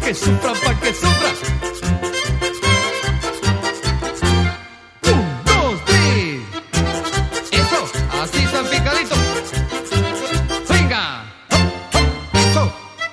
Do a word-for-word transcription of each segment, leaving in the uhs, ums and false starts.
que sufra, pa' que sufra. Un, dos, tres. Eso, así salpicadito. Venga. Hop, hop, eso.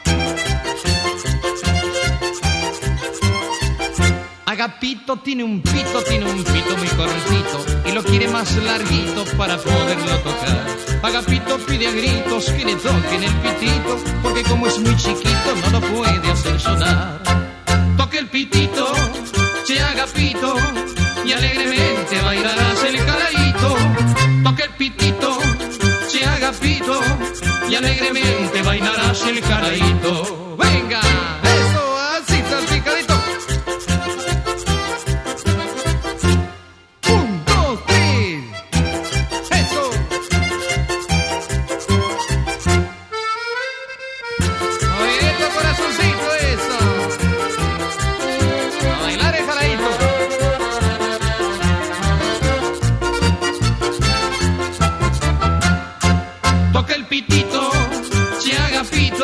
Agapito tiene un pito, tiene un pito muy cortito y lo quiere más larguito para poderlo tocar. Agapito pide a gritos que le toquen el pitito, porque como es muy chiquito no lo puede hacer sonar. Toque el pitito, che Agapito, y alegremente bailarás el caladito. Toque el pitito, che Agapito, y alegremente bailarás el caladito. Venga, eso, así salpicadito. Toca el pitito, che Agapito.